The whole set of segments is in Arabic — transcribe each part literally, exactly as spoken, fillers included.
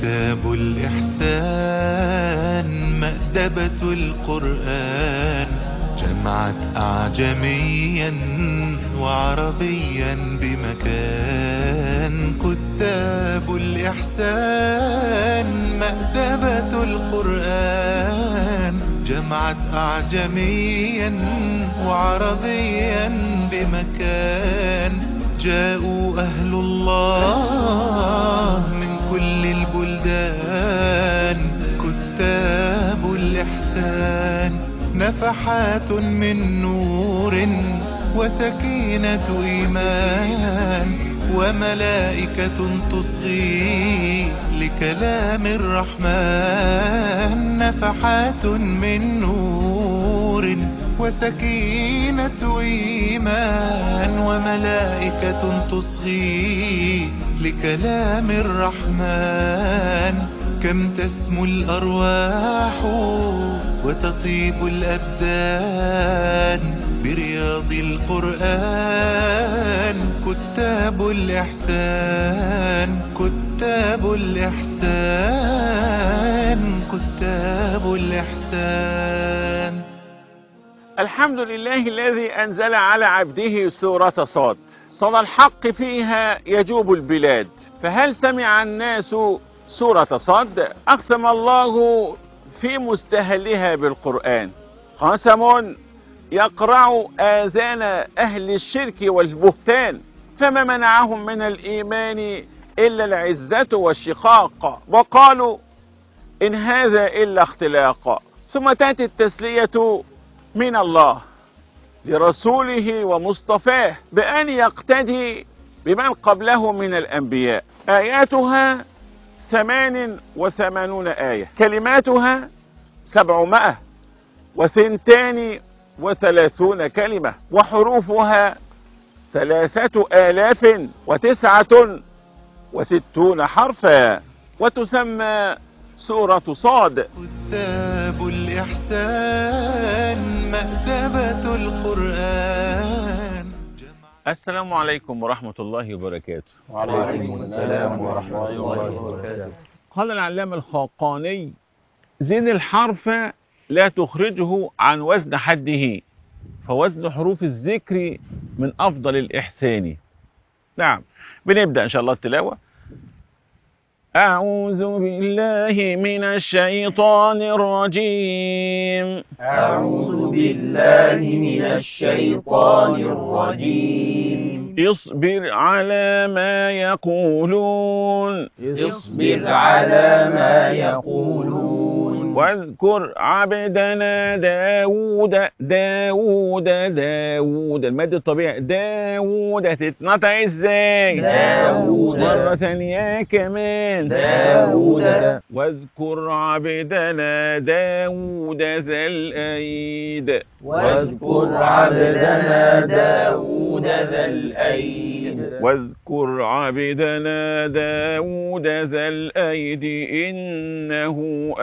كتاب الإحسان مأدبة القرآن، جمعت أعجميا وعربيا بمكان. كتاب الإحسان مأدبة القرآن، جمعت أعجميا وعربيا بمكان. جاءوا أهل الله من كل البلدان، كتاب الإحسان نفحات من نور وسكينة إيمان، وملائكة تصغي لكلام الرحمن. نفحات من نور وسكينة إيمان، وملائكة تصغي لكلام الرحمن. كم تسمو الأرواح وتطيب الأبدان برياض القرآن. كتاب الإحسان، كتاب الإحسان، كتاب الإحسان. الحمد لله الذي أنزل على عبده سورة صاد. صدى الحق فيها يجوب البلاد، فهل سمع الناس سورة صاد؟ أقسم الله في مستهلها بالقرآن قسم يقرع آذان أهل الشرك والبهتان، فما منعهم من الإيمان إلا العزة والشقاق، وقالوا إن هذا إلا اختلاق. ثم تأتي التسلية من الله لرسوله ومصطفاه بأن يقتدي بمن قبله من الأنبياء. آياتها ثمان وثمانون آية، كلماتها سبعمائة وثنتان وثلاثون كلمة، وحروفها ثلاثة آلاف وتسعة وستون حرفا، وتسمى سورة صاد. كتاب الإحسان مأدبة القرآن. السلام عليكم ورحمة الله وبركاته. وعليكم السلام ورحمة الله وبركاته. قال العلامة الخاقاني: زن الحرف لا تخرجه عن وزن حده، فوزن حروف الذكر من أفضل الإحسان. نعم، بنبدأ إن شاء الله التلاوة. أعوذ بالله من الشيطان الرجيم. أعوذ بالله من الشيطان الرجيم. اصبر على ما يقولون. اصبر على ما يقولون. واذكر عبدنا داود. داود داود المد الطبيعي. داود هتتنطق ازاي؟ داود. مرة ثانية كمان. داود. واذكر عبدنا داود ذا الأيد. واذكر عبدنا داود ذا الأيد. واذكر عبدنا داود ذا الأيد إنه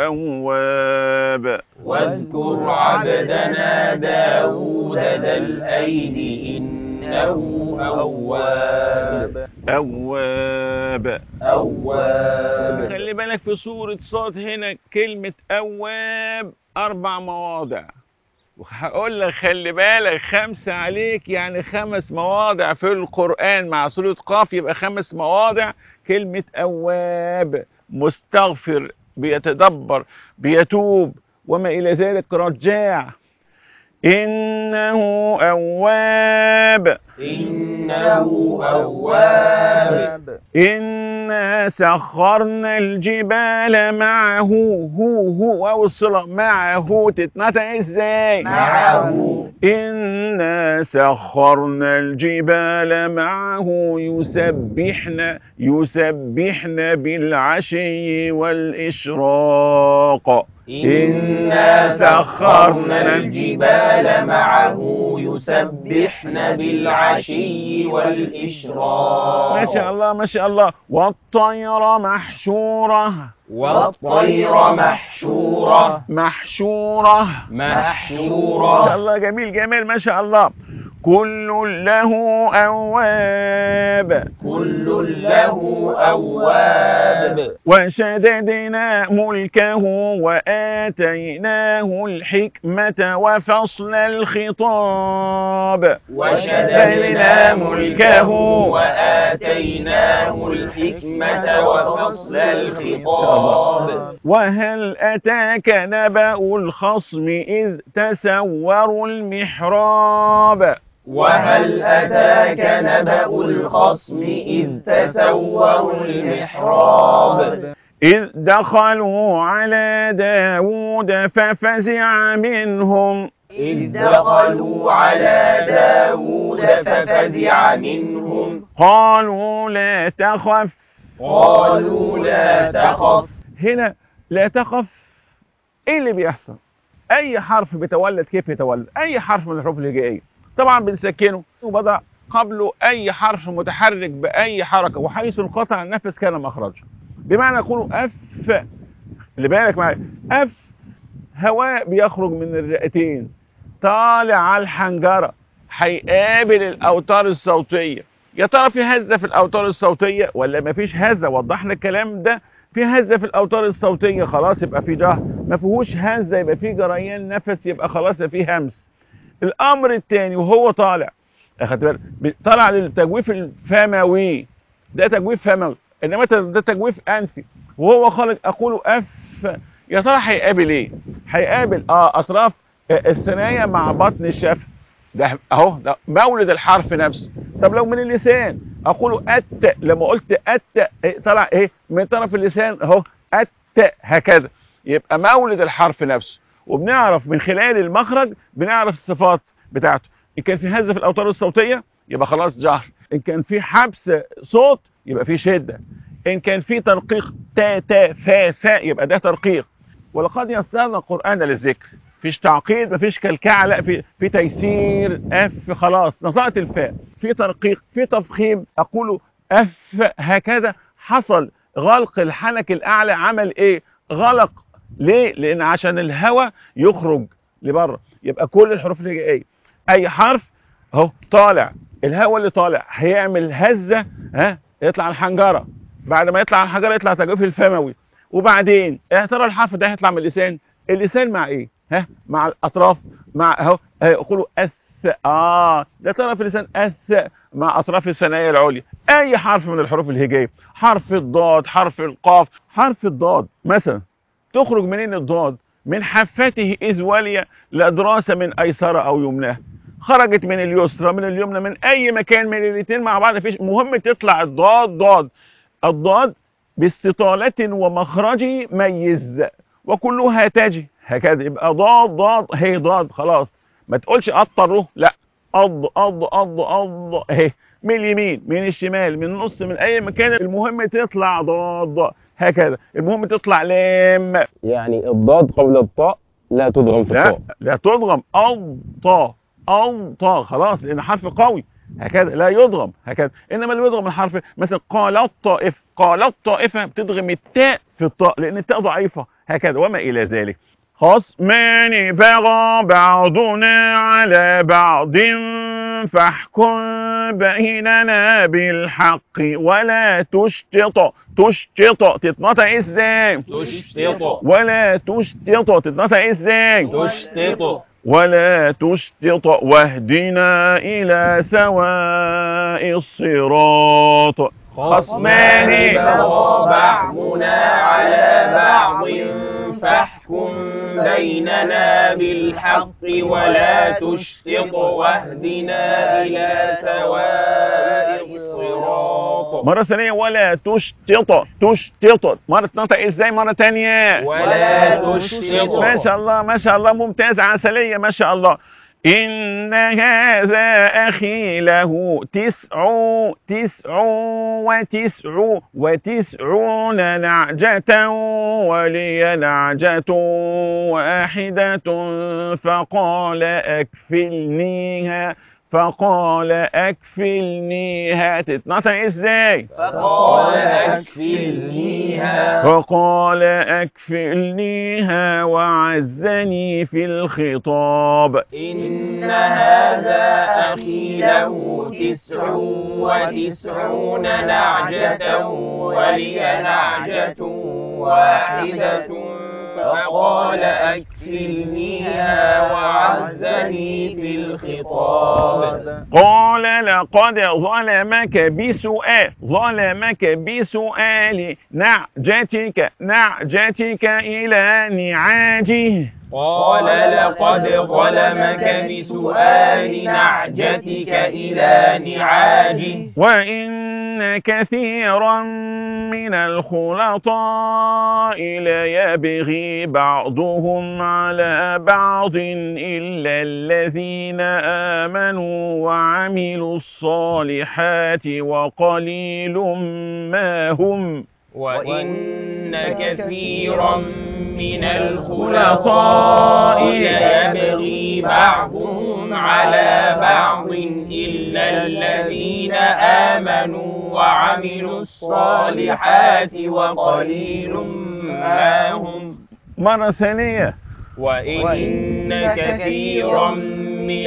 أواب. واذكر عبدنا داود ذا الأيد إنه أواب. أواب أواب. خلي بالك في سورة صاد هنا كلمة أواب أربع مواضع، وهقول لك خلي بالك خمسة عليك، يعني خمس مواضع في القرآن مع سورة قاف يبقى خمس مواضع كلمة أواب. مستغفر، بيتدبر، بيتوب، وما إلى ذلك، رجاع. إنه أواب. إنه أواب. إنا سخرنا الجبال معه. هو هو أو الصلة معه تتنطق إزاي؟ معه. إنا سخرنا الجبال معه يسبحن يسبحن بالعشي والإشراق. إنا سخرنا الجبال معه يسبحن بالعشي والإشراق. ما شاء الله ما شاء الله. والطير محشورة. والطير محشورة. محشورة محشورة. ما شاء الله، جميل جميل ما شاء الله. كل له أواب كل له أواب وشددنا ملكه وآتيناه الحكمة وفصل الخطاب وشددنا ملكه وآتيناه الحكمة وفصل الخطاب وهل أتاك نبأ الخصم إذ تسوروا المحراب وهل أتاك نبأ الخصم إذ تسوروا المحراب إذ دخلوا على داود ففزع منهم إذ دخلوا على داود ففزع منهم قالوا لا تخف قالوا لا تخف. هنا لا تخف، ايه اللي بيحصل؟ اي حرف بيتولد كيف يتولد؟ اي حرف من الحروف الهجائيه طبعا بنسكنه وبضع قبله اي حرف متحرك باي حركه، وحيث انقطع النفس كان مخرجه. بمعنى يقولوا اف، اللي بالك معايا، اف هواء بيخرج من الرئتين طالع على الحنجره هيقابل الاوتار الصوتيه. يا ترى في هزه في الاوتار الصوتيه ولا مفيش هزه؟ وضحنا الكلام ده. في هزه في الاوتار الصوتيه خلاص يبقى في جهر، ما فيهوش هزه يبقى في جريان نفس يبقى خلاص يبقى في همس. الامر الثاني وهو طالع، اخدت بالك، طالع للتجويف الفموي، ده تجويف فموي، انما ده تجويف انفي. وهو خارج اقول اف، يا ترى هيقابل ايه؟ هيقابل اه اطراف الثنايا مع بطن الشفه، ده اهو ده مولد الحرف نفسه. طب لو من اللسان اقول ات، لما قلت ات طلع ايه من طرف اللسان اهو ات هكذا، يبقى مولد الحرف نفسه. وبنعرف من خلال المخرج بنعرف الصفات بتاعته. ان كان في هزه في الاوتار الصوتيه يبقى خلاص جهر، ان كان في حبس صوت يبقى في شده، ان كان في ترقيق تا تا فا فا يبقى ده ترقيق. ولقد يسرنا القران للذكر، فيش تعقيد، مفيش كلكعه، لا في في تيسير. اف خلاص نطقت الفاء، في ترقيق، في تفخيم، اقول اف هكذا. حصل غلق الحنك الاعلى، عمل ايه؟ غلق. ليه؟ لان عشان الهواء يخرج لبره. يبقى كل الحروف الهجائيه اي حرف اهو طالع، الهواء اللي طالع هيعمل هزه، ها يطلع الحنجره، بعد ما يطلع الحنجره يطلع تجويف الفموي، وبعدين يا ترى الحرف ده هيطلع من اللسان، اللسان مع ايه؟ ها مع الاطراف، مع اهو يقولوا اث، اه ده طرف اللسان اث مع اطراف الثنايا العليا. اي حرف من الحروف الهجائيه، حرف الضاد، حرف القاف. حرف الضاد مثلا تخرج منين الضاد؟ من حفته اذ ولي لادراس من ايسر او يمناه، خرجت من اليسرى من اليمنى من اي مكان من الاثنين مع بعض، مفيش، مهم تطلع الضاد ضاد. الضاد باستطالة ومخرج ميز وكلها تجي هكذا، يبقى ضاد ضاد هي ضاد خلاص. ما تقولش اضطره، لا، اض اض اض اض اهي، من اليمين من الشمال من النص من اي مكان، المهم تطلع ضاد هكذا، المهم تطلع لام. يعني الضاد قبل الطاء لا تدغم في الطاء، لا لا تدغم، أضطى أضطى خلاص لأن حرف قوي هكذا لا يدغم هكذا. إنما اللي يدغم الحرف مثلا قال الطائف، قال الطائفة بتدغم التاء في الطاء لأن التاء ضعيفة هكذا وما إلى ذلك. خصمان بغى بعضنا على بعض فاحكم بيننا بالحق ولا تشتط. تشتط تتنطق ازاي؟ تشتط. ولا تشتط تتنطق ازاي؟ تشتط. ولا تشتط واهدنا الى سواء الصراط. خصمان بغى بعضنا على بعض فاحكم بيننا بالحق ولا تشتط واهدنا إلى سواء الصراط. مرة ثانية ولا تشتط. تشتط مرة تنطق ازاي مرة ثانية؟ ولا تشتط. ما شاء الله ما شاء الله ممتاز، عسلية ما شاء الله. إن هذا أخي له تسع تسع وتسع وتسعون نعجة ولي نعجة واحدة فقال أكفلنيها. فقال أكفلنيها تتنطق ازاي؟ فقال أكفلنيها فقال أكفلنيها وعزني في الخطاب. إن هذا أخي له تسع وتسعون نعجة ولي نعجة واحدة فقال أكفلنيها وعزني في الخطاب. قال لقد ظلمك بسؤال ظلمك بسؤال نعجتك نعجتك إلى نعاجه. قال لقد ظلمك بسؤال نعجتك إلى نعاجه. وإن كثيرا من الخلطاء ليبغي بعضهم على بعض إلا الذين آمنوا وعملوا الصالحات وقليل ما هم. وإن كثيرا من الخلطاء ليبغي بعضهم على بعض إلا الذين آمنوا وعملوا الصالحات وقليل ما هم. مرة ثانية. وإن كثيرا من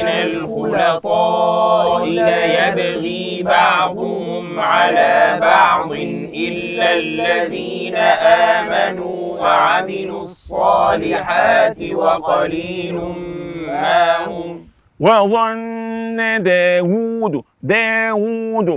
الخلطاء ليبغي بعضهم على بعض إلا الذين آمنوا وعملوا الصالحات وقليل ما هم. وظن داود داود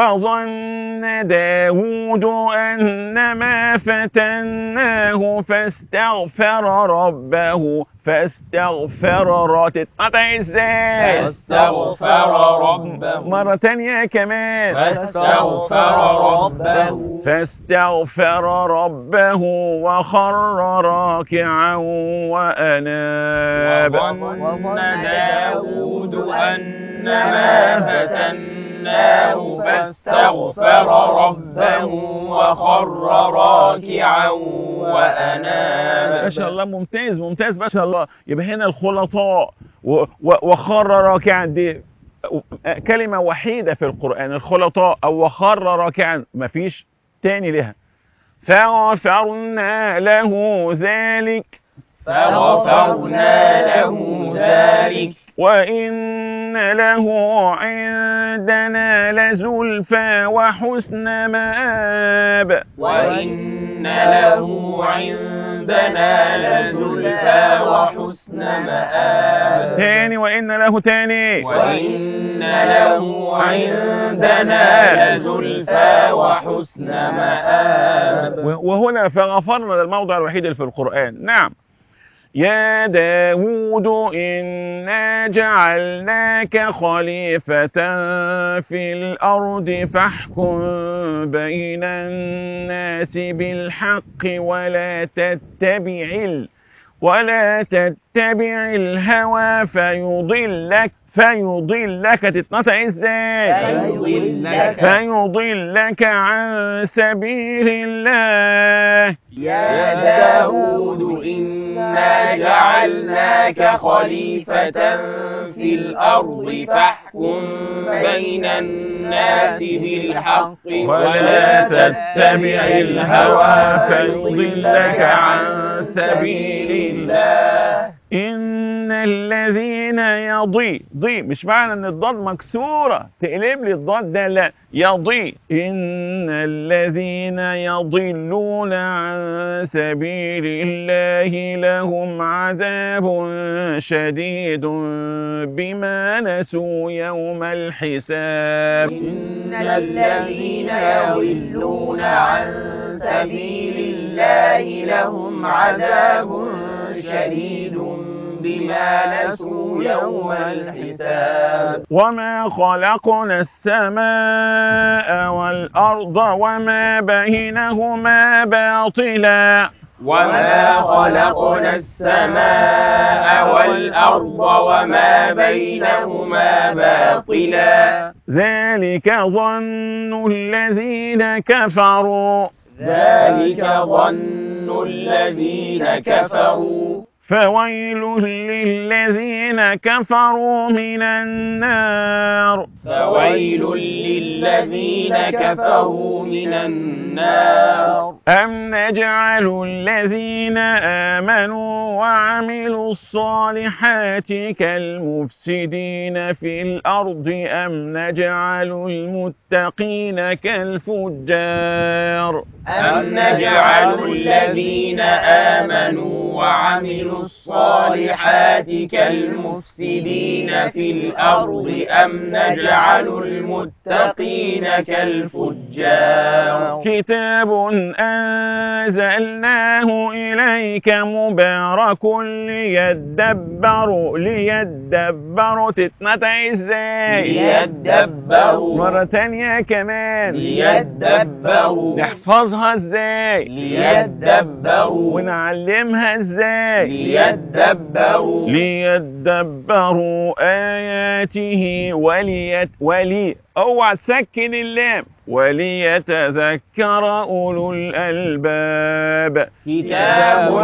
وظن داود أنما فتناه فاستغفر ربه فاستغفر تتقطع ازاي؟ فاستغفر ربه. مرة تانية كمان. فاستغفر ربه فاستغفر ربه وخر راكعا وأناب. وظن داود أنما فتناه فاستغفر ربه وخر راكعا وأناب. ما شاء الله ممتاز ممتاز ما شاء الله. يبقى هنا الخلطاء وخر راكعا دي كلمة وحيدة في القرآن، الخلطاء أو وخر راكعا مفيش تاني لها. فغفرنا له ذلك فغفرنا له ذلك وإن له عندنا لزلفى وحسن مآب. وإن له عندنا لزلفى وحسن مآب. تاني وإن له تاني. وإن له عندنا لزلفى وحسن مآب. وهنا فغفرنا الموضع الوحيد اللي في القرآن. نعم. يا داود إنا جعلناك خليفة في الأرض فاحكم بين الناس بالحق ولا تتبع ال ولا تتبع الهوى فيضلك فيضلك تتنطق ازاي؟ فيضلك فيضلك عن سبيل الله. يا داود إنا جعلناك خليفة في الأرض فاحكم بين الناس بالحق ولا تتبع الهوى فيضلك عن سبيل الله. إن الذين يضي ضي مش معنى ان الضاد مكسورة تقلب لي الضاد ده، لا يضي. إن الذين يضلون عن سبيل الله لهم عذاب شديد بما نسوا يوم الحساب. إن الذين يضلون عن سبيل الله لهم عذاب شديد بما نسوا يوم الحساب. وما خلقنا السماء والأرض وما بينهما باطلا. وما خلقنا السماء والأرض وما بينهما باطلا. ذلك ظن الذين كفروا ذلك ظن الذين كفروا فويل للذين كفروا من النار فويل للذين كفروا من النار أم نجعل الذين آمنوا وعملوا الصالحات كالمفسدين في الأرض أم نجعل المتقين كالفجار أم نجعل الذين آمنوا وعملوا الصالحات كالمفسدين في الأرض أم نجعل المتقين كالفجار كتاب أنزلناه إليك مبارك ليدبروا ليدبروا تتنطق ازاي ليدبروا مرة تانية كمان ليدبروا نحفظها ازاي ليدبروا ونعلمها ازاي ليدبروا ليدبروا آياته وليت ولي اوعى تسكن اللام وليتذكر أولو الألباب كتاب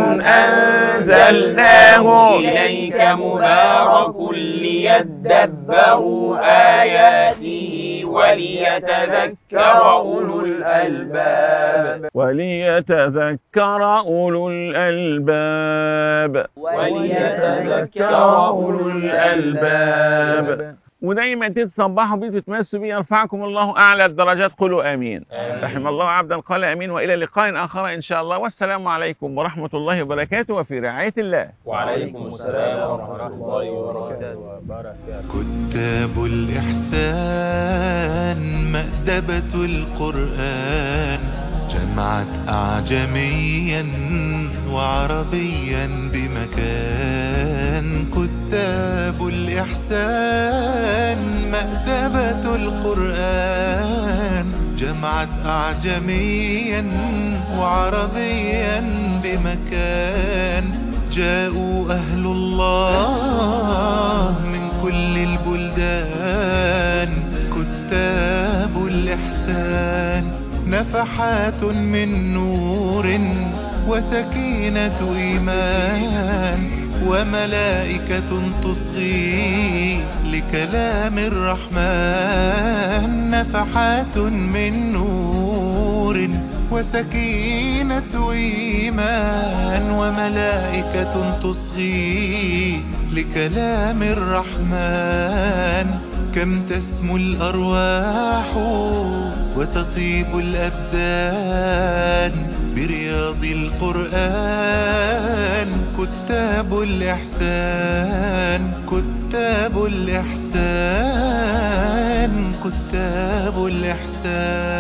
أنزلناه إليك مبارك ليدبروا آياته وليتذكر أولو الألباب وليتذكر أولو الألباب وليتذكر أولو الألباب ودايما تتصبحوا بيه تتمسوا بيه يرفعكم الله أعلى الدرجات قولوا آمين. آمين. رحم الله عبدا قال آمين. وإلى لقاء آخر إن شاء الله والسلام عليكم ورحمة الله وبركاته وفي رعاية الله. وعليكم السلام ورحمة الله وبركاته. كتاب الإحسان مأدبة القرآن جمعت أعجميا وعربيا بمكان. كتاب الإحسان مأدبة القرآن جمعت أعجميا وعربيا بمكان. جاءوا أهل الله من كل البلدان. كتاب الإحسان نفحات من نور وسكينة إيمان وملائكة تصغي لكلام الرحمن. نفحات من نور وسكينة إيمان وملائكة تصغي لكلام الرحمن. كم تسمو الأرواح وتطيب الأبدان برياض القرآن. كتاب الإحسان كتاب الإحسان كتاب الإحسان.